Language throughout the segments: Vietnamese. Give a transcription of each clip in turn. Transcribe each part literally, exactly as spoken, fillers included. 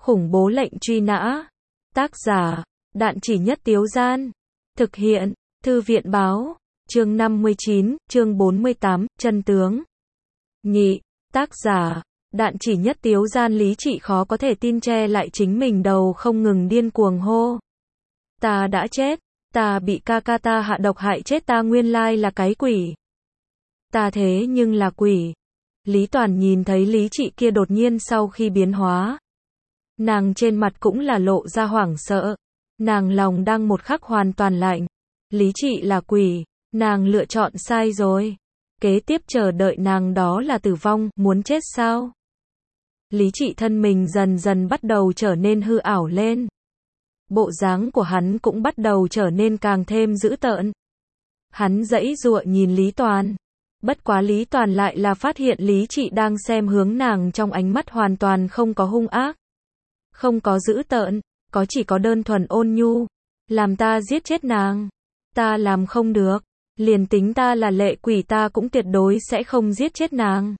Khủng bố lệnh truy nã. Tác giả, Đạn Chỉ Nhất Tiếu Gian. Thực hiện, Thư viện báo. Chương năm mươi chín, chương bốn mươi tám, chân tướng. Nhị, tác giả, Đạn Chỉ Nhất Tiếu Gian. Lý Trị khó có thể tin che lại chính mình đầu không ngừng điên cuồng hô. Ta đã chết, ta bị ca ca ta hạ độc hại chết, ta nguyên lai là cái quỷ. Ta thế nhưng là quỷ. Lý Toàn nhìn thấy Lý Trị kia đột nhiên sau khi biến hóa. Nàng trên mặt cũng là lộ ra hoảng sợ. Nàng lòng đang một khắc hoàn toàn lạnh. Lý Trị là quỷ, nàng lựa chọn sai rồi. Kế tiếp chờ đợi nàng đó là tử vong, muốn chết sao? Lý Trị thân mình dần dần bắt đầu trở nên hư ảo lên. Bộ dáng của hắn cũng bắt đầu trở nên càng thêm dữ tợn. Hắn giãy giụa nhìn Lý Toàn. Bất quá Lý Toàn lại là phát hiện Lý Trị đang xem hướng nàng trong ánh mắt hoàn toàn không có hung ác. Không có dữ tợn, có chỉ có đơn thuần ôn nhu. Làm ta giết chết nàng. Ta làm không được. Liền tính ta là lệ quỷ ta cũng tuyệt đối sẽ không giết chết nàng.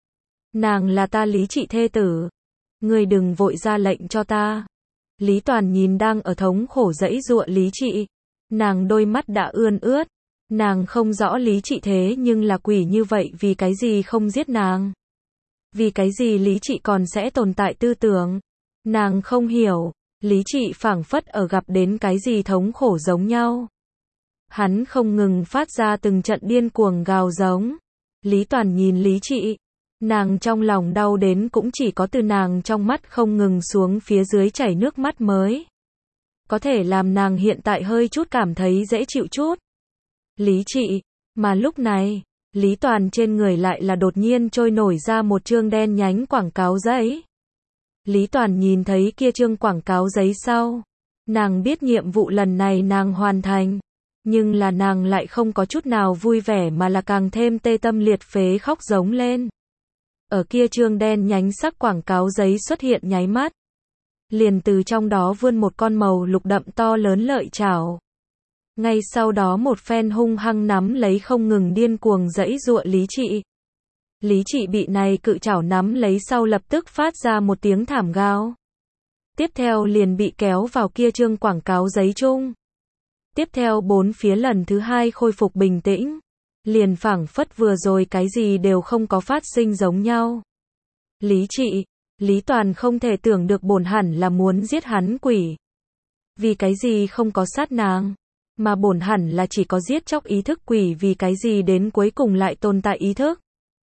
Nàng là ta Lý Trị thê tử. Ngươi đừng vội ra lệnh cho ta. Lý Toàn nhìn đang ở thống khổ giãy giụa Lý Trị. Nàng đôi mắt đã ươn ướt. Nàng không rõ Lý Trị thế nhưng là quỷ như vậy vì cái gì không giết nàng. Vì cái gì Lý Trị còn sẽ tồn tại tư tưởng. Nàng không hiểu. Lý Trị phảng phất ở gặp đến cái gì thống khổ giống nhau. Hắn không ngừng phát ra từng trận điên cuồng gào giống. Lý Toàn nhìn Lý Trị. Nàng trong lòng đau đến cũng chỉ có từ nàng trong mắt không ngừng xuống phía dưới chảy nước mắt mới. Có thể làm nàng hiện tại hơi chút cảm thấy dễ chịu chút. Lý Trị. Mà lúc này, Lý Toàn trên người lại là đột nhiên trôi nổi ra một chương đen nhánh quảng cáo giấy. Lý Toàn nhìn thấy kia chương quảng cáo giấy sau. Nàng biết nhiệm vụ lần này nàng hoàn thành. Nhưng là nàng lại không có chút nào vui vẻ mà là càng thêm tê tâm liệt phế khóc giống lên. Ở kia chương đen nhánh sắc quảng cáo giấy xuất hiện nháy mắt. Liền từ trong đó vươn một con màu lục đậm to lớn lợi chảo. Ngay sau đó một phen hung hăng nắm lấy không ngừng điên cuồng giãy giụa Lý Trị. Lý Trị bị này cự chảo nắm lấy sau lập tức phát ra một tiếng thảm gào. Tiếp theo liền bị kéo vào kia chương quảng cáo giấy chung. Tiếp theo bốn phía lần thứ hai khôi phục bình tĩnh. Liền phảng phất vừa rồi cái gì đều không có phát sinh giống nhau. Lý Trị, Lý Toàn không thể tưởng được bổn hẳn là muốn giết hắn quỷ. Vì cái gì không có sát nàng, mà bổn hẳn là chỉ có giết chóc ý thức quỷ vì cái gì đến cuối cùng lại tồn tại ý thức.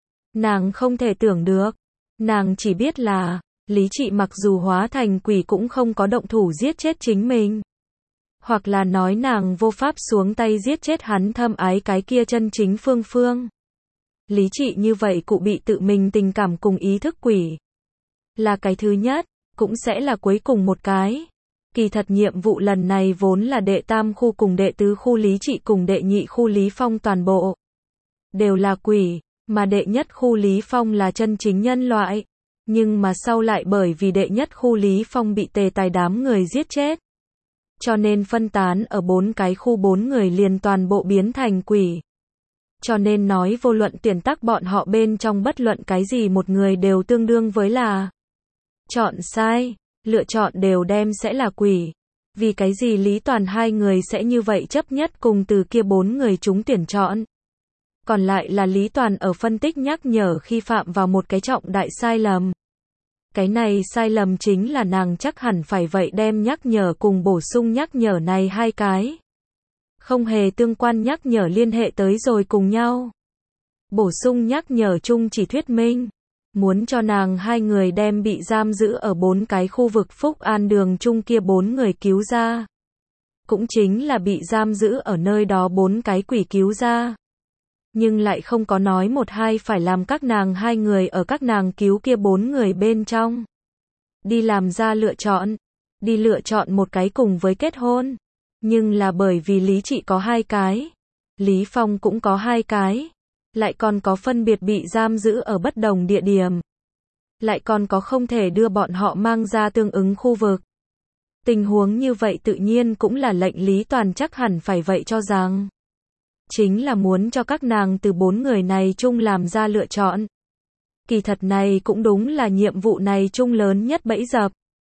Nàng không thể tưởng được, nàng chỉ biết là, Lý Trị mặc dù hóa thành quỷ cũng không có động thủ giết chết chính mình. Hoặc là nói nàng vô pháp xuống tay giết chết hắn thâm ái cái kia chân chính Phương Phương. Lý Trị như vậy cụ bị tự mình tình cảm cùng ý thức quỷ. Là cái thứ nhất, cũng sẽ là cuối cùng một cái. Kỳ thật nhiệm vụ lần này vốn là đệ tam khu cùng đệ tứ khu Lý Trị cùng đệ nhị khu Lý Phong toàn bộ. Đều là quỷ, mà đệ nhất khu Lý Phong là chân chính nhân loại. Nhưng mà sau lại bởi vì đệ nhất khu Lý Phong bị tề tài đám người giết chết. Cho nên phân tán ở bốn cái khu bốn người liền toàn bộ biến thành quỷ. Cho nên nói vô luận tuyển tác bọn họ bên trong bất luận cái gì một người đều tương đương với là chọn sai, lựa chọn đều đem sẽ là quỷ. Vì cái gì Lý Toàn hai người sẽ như vậy chấp nhất cùng từ kia bốn người chúng tuyển chọn. Còn lại là Lý Toàn ở phân tích nhắc nhở khi phạm vào một cái trọng đại sai lầm. Cái này sai lầm chính là nàng chắc hẳn phải vậy đem nhắc nhở cùng bổ sung nhắc nhở này hai cái. Không hề tương quan nhắc nhở liên hệ tới rồi cùng nhau. Bổ sung nhắc nhở chung chỉ thuyết minh. Muốn cho nàng hai người đem bị giam giữ ở bốn cái khu vực Phúc An đường chung kia bốn người cứu ra. Cũng chính là bị giam giữ ở nơi đó bốn cái quỷ cứu ra. Nhưng lại không có nói một hai phải làm các nàng hai người ở các nàng cứu kia bốn người bên trong. Đi làm ra lựa chọn. Đi lựa chọn một cái cùng với kết hôn. Nhưng là bởi vì Lý Trị có hai cái. Lý Phong cũng có hai cái. Lại còn có phân biệt bị giam giữ ở bất đồng địa điểm. Lại còn có không thể đưa bọn họ mang ra tương ứng khu vực. Tình huống như vậy tự nhiên cũng là lệnh Lý Toàn chắc hẳn phải vậy cho rằng. Chính là muốn cho các nàng từ bốn người này chung làm ra lựa chọn. Kỳ thật này cũng đúng là nhiệm vụ này chung lớn nhất bẫy dập.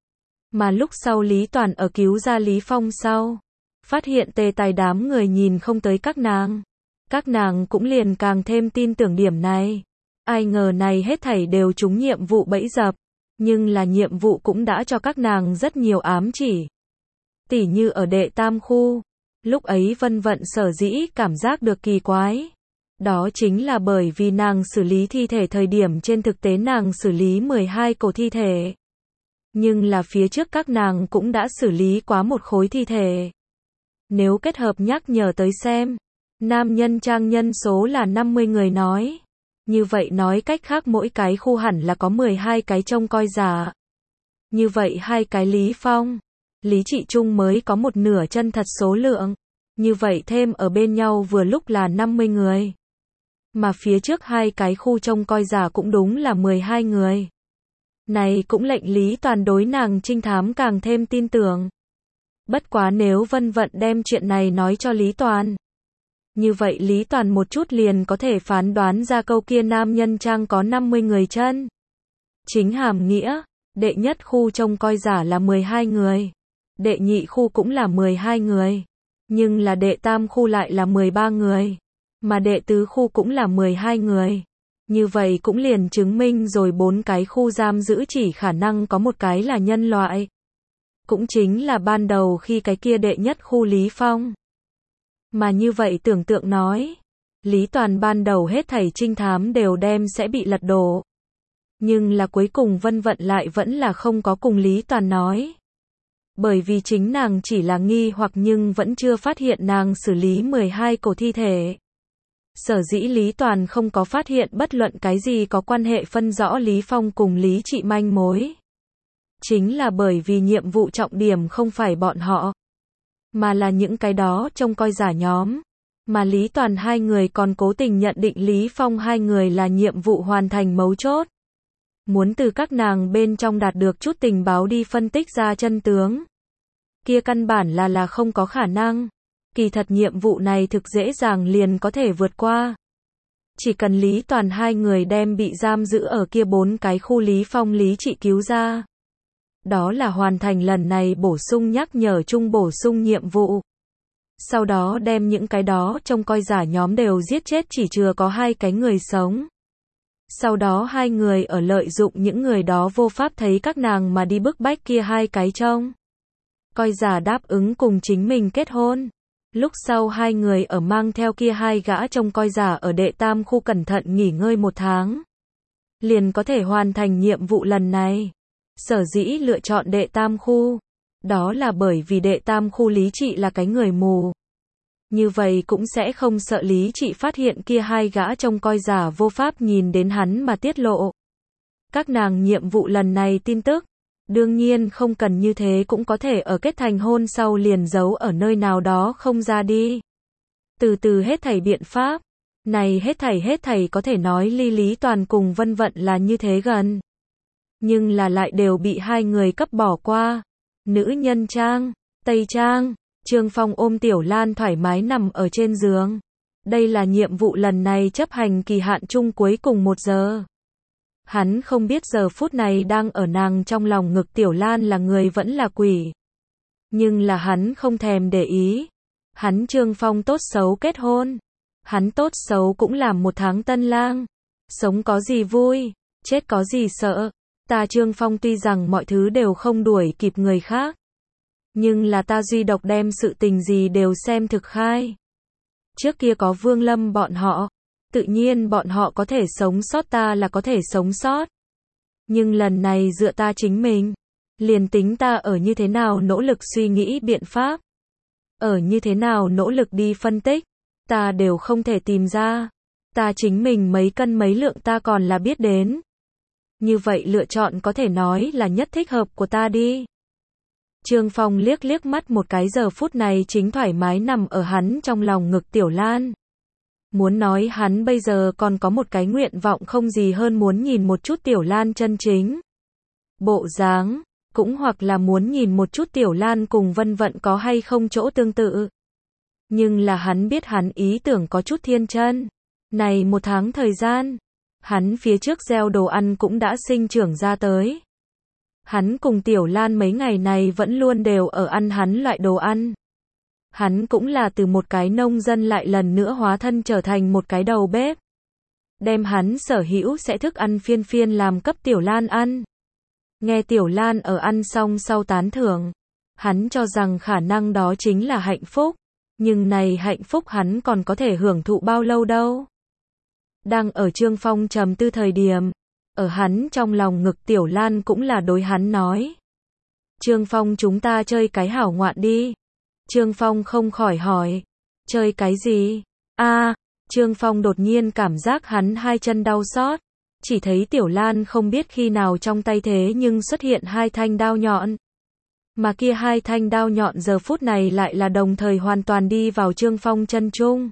Mà lúc sau Lý Toàn ở cứu ra Lý Phong sau, phát hiện tề tài đám người nhìn không tới các nàng. Các nàng cũng liền càng thêm tin tưởng điểm này. Ai ngờ này hết thảy đều trúng nhiệm vụ bẫy dập. Nhưng là nhiệm vụ cũng đã cho các nàng rất nhiều ám chỉ. Tỉ như ở đệ tam khu. Lúc ấy Vân Vận sở dĩ cảm giác được kỳ quái. Đó chính là bởi vì nàng xử lý thi thể thời điểm trên thực tế nàng xử lý mười hai cổ thi thể. Nhưng là phía trước các nàng cũng đã xử lý quá một khối thi thể. Nếu kết hợp nhắc nhở tới xem, nam nhân trang nhân số là năm mươi người nói. Như vậy nói cách khác mỗi cái khu hẳn là có mười hai cái trông coi giả. Như vậy hai cái Lý Phong, Lý Trị Trung mới có một nửa chân thật số lượng. Như vậy thêm ở bên nhau vừa lúc là năm mươi người. Mà phía trước hai cái khu trông coi giả cũng đúng là mười hai người. Này cũng lệnh Lý Toàn đối nàng trinh thám càng thêm tin tưởng. Bất quá nếu Vân Vận đem chuyện này nói cho Lý Toàn. Như vậy Lý Toàn một chút liền có thể phán đoán ra câu kia nam nhân trang có năm mươi người chân. Chính hàm nghĩa, đệ nhất khu trông coi giả là mười hai người. Đệ nhị khu cũng là mười hai người. Nhưng là đệ tam khu lại là mười ba người. Mà đệ tứ khu cũng là mười hai người. Như vậy cũng liền chứng minh rồi bốn cái khu giam giữ chỉ khả năng có một cái là nhân loại. Cũng chính là ban đầu khi cái kia đệ nhất khu Lý Phong. Mà như vậy tưởng tượng nói, Lý Toàn ban đầu hết thảy trinh thám đều đem sẽ bị lật đổ. Nhưng là cuối cùng Vân Vận lại vẫn là không có cùng Lý Toàn nói. Bởi vì chính nàng chỉ là nghi hoặc nhưng vẫn chưa phát hiện nàng xử lý mười hai cổ thi thể. Sở dĩ Lý Toàn không có phát hiện bất luận cái gì có quan hệ phân rõ Lý Phong cùng Lý Trị manh mối. Chính là bởi vì nhiệm vụ trọng điểm không phải bọn họ, mà là những cái đó trông coi giả nhóm. Mà Lý Toàn hai người còn cố tình nhận định Lý Phong hai người là nhiệm vụ hoàn thành mấu chốt. Muốn từ các nàng bên trong đạt được chút tình báo đi phân tích ra chân tướng. Kia căn bản là là không có khả năng. Kỳ thật nhiệm vụ này thực dễ dàng liền có thể vượt qua. Chỉ cần Lý Toàn hai người đem bị giam giữ ở kia bốn cái khu Lý Phong Lý Trị cứu ra. Đó là hoàn thành lần này bổ sung nhắc nhở chung bổ sung nhiệm vụ. Sau đó đem những cái đó trông coi giả nhóm đều giết chết chỉ chừa có hai cái người sống. Sau đó hai người ở lợi dụng những người đó vô pháp thấy các nàng mà đi bức bách kia hai cái trông coi giả đáp ứng cùng chính mình kết hôn. Lúc sau hai người ở mang theo kia hai gã trông coi giả ở đệ tam khu cẩn thận nghỉ ngơi một tháng. Liền có thể hoàn thành nhiệm vụ lần này. Sở dĩ lựa chọn đệ tam khu. Đó là bởi vì đệ tam khu Lý Trị là cái người mù. Như vậy cũng sẽ không sợ Lý Trị phát hiện kia hai gã trông coi giả vô pháp nhìn đến hắn mà tiết lộ. Các nàng nhiệm vụ lần này tin tức. Đương nhiên không cần như thế cũng có thể ở kết thành hôn sau liền giấu ở nơi nào đó không ra đi. Từ từ hết thảy biện pháp. Này hết thảy hết thảy có thể nói ly Lý Toàn cùng Vân Vận là như thế gần. Nhưng là lại đều bị hai người cấp bỏ qua. Nữ nhân trang, Tây trang, Trương Phong ôm Tiểu Lan thoải mái nằm ở trên giường. Đây là nhiệm vụ lần này chấp hành kỳ hạn chung cuối cùng một giờ. Hắn không biết giờ phút này đang ở nàng trong lòng ngực Tiểu Lan là người vẫn là quỷ. Nhưng là hắn không thèm để ý. Hắn Trương Phong tốt xấu kết hôn. Hắn tốt xấu cũng làm một tháng tân lang. Sống có gì vui, chết có gì sợ. Ta Trương Phong tuy rằng mọi thứ đều không đuổi kịp người khác. Nhưng là ta duy độc đem sự tình gì đều xem thực khai. Trước kia có Vương Lâm bọn họ. Tự nhiên bọn họ có thể sống sót ta là có thể sống sót. Nhưng lần này dựa ta chính mình. Liền tính ta ở như thế nào nỗ lực suy nghĩ biện pháp. Ở như thế nào nỗ lực đi phân tích. Ta đều không thể tìm ra. Ta chính mình mấy cân mấy lượng ta còn là biết đến. Như vậy lựa chọn có thể nói là nhất thích hợp của ta đi. Trương Phong liếc liếc mắt một cái giờ phút này chính thoải mái nằm ở hắn trong lòng ngực Tiểu Lan. Muốn nói hắn bây giờ còn có một cái nguyện vọng không gì hơn muốn nhìn một chút Tiểu Lan chân chính. Bộ dáng, cũng hoặc là muốn nhìn một chút Tiểu Lan cùng Vân Vận có hay không chỗ tương tự. Nhưng là hắn biết hắn ý tưởng có chút thiên chân. Này một tháng thời gian, hắn phía trước gieo đồ ăn cũng đã sinh trưởng ra tới. Hắn cùng Tiểu Lan mấy ngày này vẫn luôn đều ở ăn hắn loại đồ ăn. Hắn cũng là từ một cái nông dân lại lần nữa hóa thân trở thành một cái đầu bếp. Đem hắn sở hữu sẽ thức ăn phiên phiên làm cấp Tiểu Lan ăn. Nghe Tiểu Lan ở ăn xong sau tán thưởng. Hắn cho rằng khả năng đó chính là hạnh phúc. Nhưng này hạnh phúc hắn còn có thể hưởng thụ bao lâu đâu. Đang ở Trương Phong trầm tư thời điểm. Ở hắn trong lòng ngực Tiểu Lan cũng là đối hắn nói. Trương Phong chúng ta chơi cái hảo ngoạn đi. Trương Phong không khỏi hỏi. Chơi cái gì? A, Trương Phong đột nhiên cảm giác hắn hai chân đau xót. Chỉ thấy Tiểu Lan không biết khi nào trong tay thế nhưng xuất hiện hai thanh đao nhọn. Mà kia hai thanh đao nhọn giờ phút này lại là đồng thời hoàn toàn đi vào Trương Phong chân trung.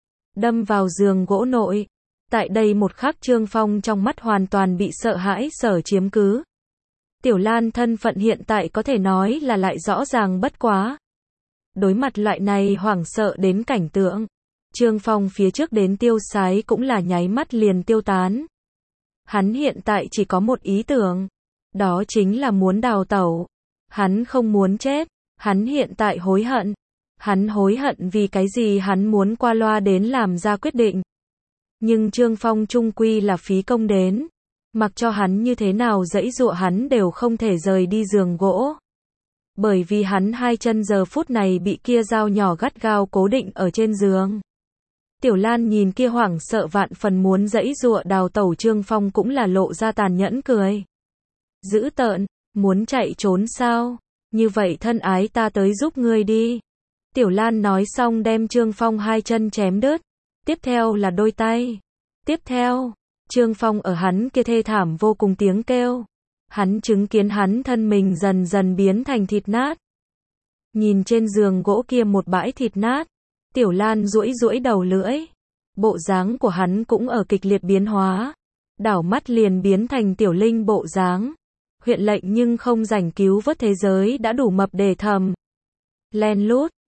Đâm vào giường gỗ nội. Tại đây một khắc Trương Phong trong mắt hoàn toàn bị sợ hãi sở chiếm cứ. Tiểu Lan thân phận hiện tại có thể nói là lại rõ ràng bất quá. Đối mặt loại này hoảng sợ đến cảnh tượng. Trương Phong phía trước đến tiêu sái cũng là nháy mắt liền tiêu tán. Hắn hiện tại chỉ có một ý tưởng. Đó chính là muốn đào tẩu. Hắn không muốn chết. Hắn hiện tại hối hận. Hắn hối hận vì cái gì hắn muốn qua loa đến làm ra quyết định. Nhưng Trương Phong chung quy là phí công đến. Mặc cho hắn như thế nào giãy giụa hắn đều không thể rời đi giường gỗ. Bởi vì hắn hai chân giờ phút này bị kia dao nhỏ gắt gao cố định ở trên giường. Tiểu Lan nhìn kia hoảng sợ vạn phần muốn giãy giụa đào tẩu Trương Phong cũng là lộ ra tàn nhẫn cười. Dữ tợn, muốn chạy trốn sao? Như vậy thân ái ta tới giúp ngươi đi. Tiểu Lan nói xong đem Trương Phong hai chân chém đứt. Tiếp theo là đôi tay. Tiếp theo, Trương Phong ở hắn kia thê thảm vô cùng tiếng kêu. Hắn chứng kiến hắn thân mình dần dần biến thành thịt nát. Nhìn trên giường gỗ kia một bãi thịt nát. Tiểu Lan duỗi duỗi đầu lưỡi. Bộ dáng của hắn cũng ở kịch liệt biến hóa. Đảo mắt liền biến thành tiểu linh bộ dáng. Huyện lệnh nhưng không rảnh cứu vớt thế giới đã đủ mập để thầm. Len lút.